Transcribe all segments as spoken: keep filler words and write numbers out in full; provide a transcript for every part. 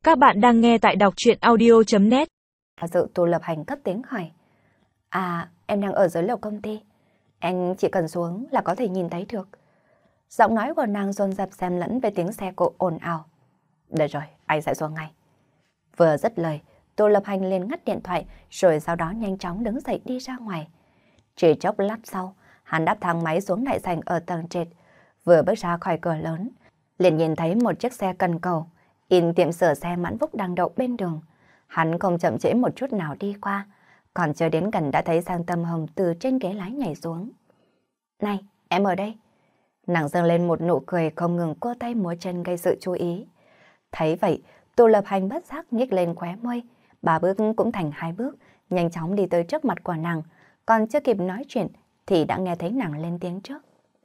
Các bạn đang nghe tại đọc truyện audio.net. Dự Tô Lập Hành cất tiếng hỏi. À, em đang ở dưới lầu công ty. Anh chỉ cần xuống là có thể nhìn thấy được. Giọng nói của nàng dồn dập xen lẫn với tiếng xe cộ ồn ào. Được rồi, anh sẽ xuống ngay. Vừa dứt lời, Tô Lập Hành liền ngắt điện thoại, rồi sau đó nhanh chóng đứng dậy đi ra ngoài. Chỉ chốc lát sau, hắn đáp thang máy xuống đại sảnh ở tầng trệt. Vừa bước ra khỏi cửa lớn, liền nhìn thấy một chiếc xe cần cầu, in tiệm sửa xe Mãn Phúc đang đậu bên đường. Hắn không chậm trễ một chút nào đi qua, còn chưa đến gần đã thấy Giang Tâm Hồng từ trên ghế lái nhảy xuống. Này, em ở đây. Nàng dâng lên một nụ cười không ngừng cô tay múa chân gây sự chú ý. Thấy vậy, Tô Lập Hành bất giác nhếch lên khóe môi, ba bước cũng thành hai bước, nhanh chóng đi tới trước mặt của nàng, còn chưa kịp nói chuyện thì đã nghe thấy nàng lên tiếng trước.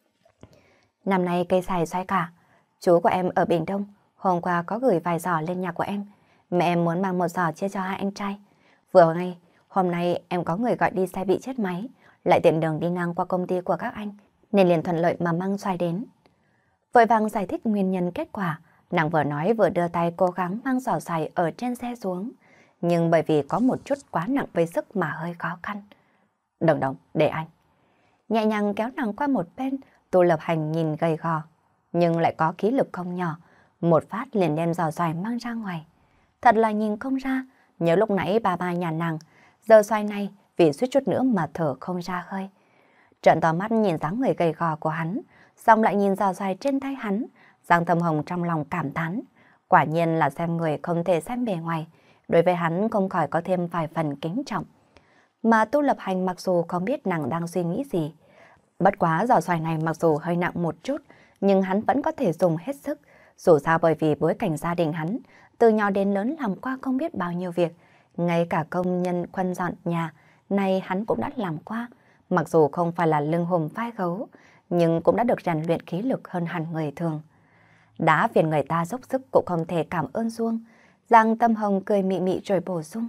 Năm nay cây xài xoay cả, chú của em ở Bình Đông, hôm qua có gửi vài giỏ lên nhà của em. Mẹ em muốn mang một giỏ chia cho hai anh trai. Vừa ngay, hôm nay em có người gọi đi xe bị chết máy, lại tiện đường đi ngang qua công ty của các anh, nên liền thuận lợi mà mang xoài đến. Vội vàng giải thích nguyên nhân kết quả, nàng vừa nói vừa đưa tay cố gắng mang giỏ xoài ở trên xe xuống, nhưng bởi vì có một chút quá nặng với sức mà hơi khó khăn. Đồng đồng, để anh. Nhẹ nhàng kéo nàng qua một bên, Tô Lập Hành nhìn gầy gò, nhưng lại có khí lực không nhỏ, một phát liền đem giỏ xoài mang ra ngoài. Thật là nhìn không ra, nhớ lúc nãy bà ba nhà nàng, giờ xoài này vì suýt chút nữa mà thở không ra hơi. Trợn to mắt nhìn dáng người gầy gò của hắn, xong lại nhìn giỏ xoài trên tay hắn, Giang Tâm Hồng trong lòng cảm thán, quả nhiên là xem người không thể xem bề ngoài, đối với hắn không khỏi có thêm vài phần kính trọng. Mà Tô Lập Hành mặc dù không biết nàng đang suy nghĩ gì, bất quá giỏ xoài này mặc dù hơi nặng một chút, nhưng hắn vẫn có thể dùng hết sức. Dù sao bởi vì bối cảnh gia đình hắn, từ nhỏ đến lớn làm qua không biết bao nhiêu việc, ngay cả công nhân khuân dọn nhà, này hắn cũng đã làm qua. Mặc dù không phải là lưng hùm vai gấu, nhưng cũng đã được rèn luyện khí lực hơn hẳn người thường. Đã phiền người ta dốc sức cũng không thể cảm ơn xuông. Giang Tâm Hồng cười mị mị rồi bổ sung.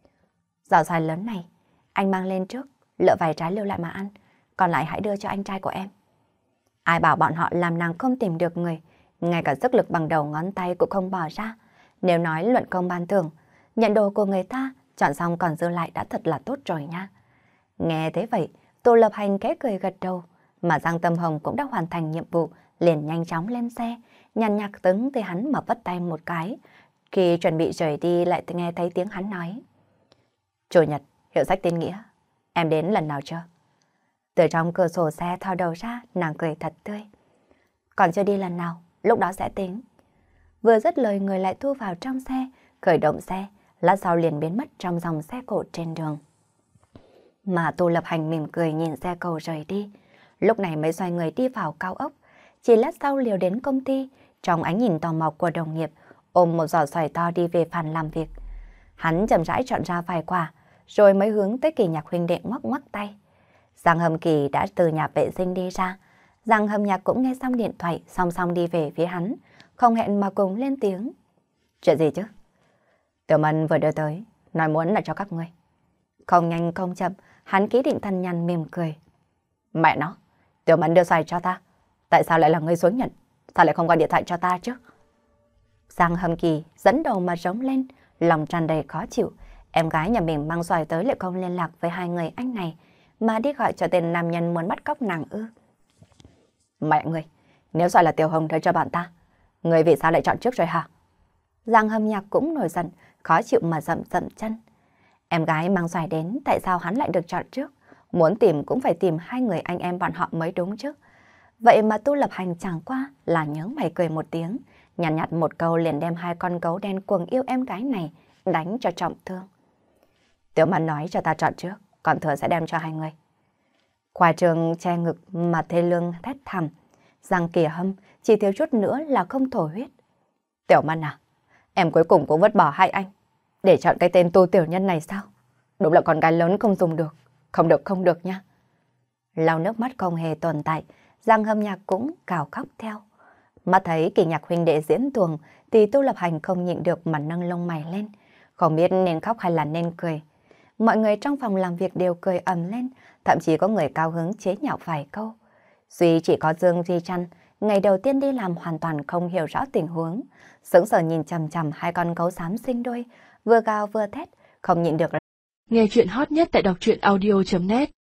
Giỏ xoài lớn này, anh mang lên trước, lựa vài trái lưu lại mà ăn, còn lại hãy đưa cho anh trai của em. Ai bảo bọn họ làm nàng không tìm được người, ngay cả sức lực bằng đầu ngón tay cũng không bỏ ra. Nếu nói luận công ban thưởng, nhận đồ của người ta, chọn xong còn dư lại đã thật là tốt rồi nha. Nghe thế vậy, Tô Lập Hành khẽ cười gật đầu, mà Giang Tâm Hồng cũng đã hoàn thành nhiệm vụ, liền nhanh chóng lên xe, nhàn nhạt tứng tới hắn mà vất tay một cái. Khi chuẩn bị rời đi lại nghe thấy tiếng hắn nói. Chủ nhật, hiệu sách tên Nghĩa, em đến lần nào chưa? Từ trong cửa sổ xe thò đầu ra, nàng cười thật tươi. Còn chưa đi lần nào, lúc đó sẽ tính. Vừa dứt lời người lại thu vào trong xe, khởi động xe, lát sau liền biến mất trong dòng xe cộ trên đường. Mà Tô Lập Hành mỉm cười nhìn xe cầu rời đi, lúc này mới xoay người đi vào cao ốc. Chỉ lát sau liều đến công ty, trong ánh nhìn tò mò của đồng nghiệp, ôm một giỏ xoài to đi về phòng làm việc. Hắn chậm rãi chọn ra vài quả, rồi mới hướng tới Kỳ Nhạc huynh đệ ngoắc ngoắc tay. Giang Hâm Kỳ đã từ nhà vệ sinh đi ra. Giang Hâm Nhạc cũng nghe xong điện thoại, song song đi về phía hắn, không hẹn mà cùng lên tiếng. Chuyện gì chứ? Tiểu Mân vừa đưa tới, nói muốn là cho các ngươi. Không nhanh không chậm, hắn ký định thần nhằn mỉm cười. Mẹ nó, Tiểu Mân đưa xoài cho ta, tại sao lại là ngươi xuống nhận? Sao lại không gọi điện thoại cho ta chứ? Giang Hâm Kỳ dẫn đầu mà rống lên, lòng tràn đầy khó chịu. Em gái nhà mình mang xoài tới lại không liên lạc với hai người anh này, mà đi gọi cho tên nam nhân muốn bắt cóc nàng ư? Mẹ ngươi, nếu xoài là Tiểu Hồng đưa cho bạn ta, ngươi vì sao lại chọn trước rồi hả? Giang Hâm Nhạc cũng nổi giận, khó chịu mà dậm dậm chân. Em gái mang xoài đến, tại sao hắn lại được chọn trước? Muốn tìm cũng phải tìm hai người anh em bọn họ mới đúng chứ. Vậy mà Tô Lập Hành chẳng qua là nhớ mày cười một tiếng, nhàn nhạt, nhạt một câu liền đem hai con gấu đen cuồng yêu em gái này đánh cho trọng thương. Tiểu Mân nói cho ta chọn trước, còn thừa sẽ đem cho hai người. Khoa Trường che ngực mà thê lương thét thầm, Giang Kỳ Hâm chỉ thiếu chút nữa là không thổ huyết. Tiểu Mân à, em cuối cùng cũng vứt bỏ hai anh để chọn cái tên Tô Tiểu Nhân này sao? Đúng là con gái lớn không dùng được, không được không được nha. Lau nước mắt không hề tồn tại, Giang Hâm Nhạc cũng gào khóc theo. Mắt thấy Kỳ Nhạc huynh đệ diễn tuồng thì Tô Lập Hành không nhịn được mà nâng lông mày lên, không biết nên khóc hay là nên cười. Mọi người trong phòng làm việc đều cười ầm lên, thậm chí có người cao hứng chế nhạo vài câu. Duy chỉ có Dương Duy Trăn ngày đầu tiên đi làm hoàn toàn không hiểu rõ tình huống, sững sờ nhìn chằm chằm hai con gấu xám sinh đôi, vừa gào vừa thét, không nhịn được. Nghe chuyện hot nhất tại đọc truyện audio chấm net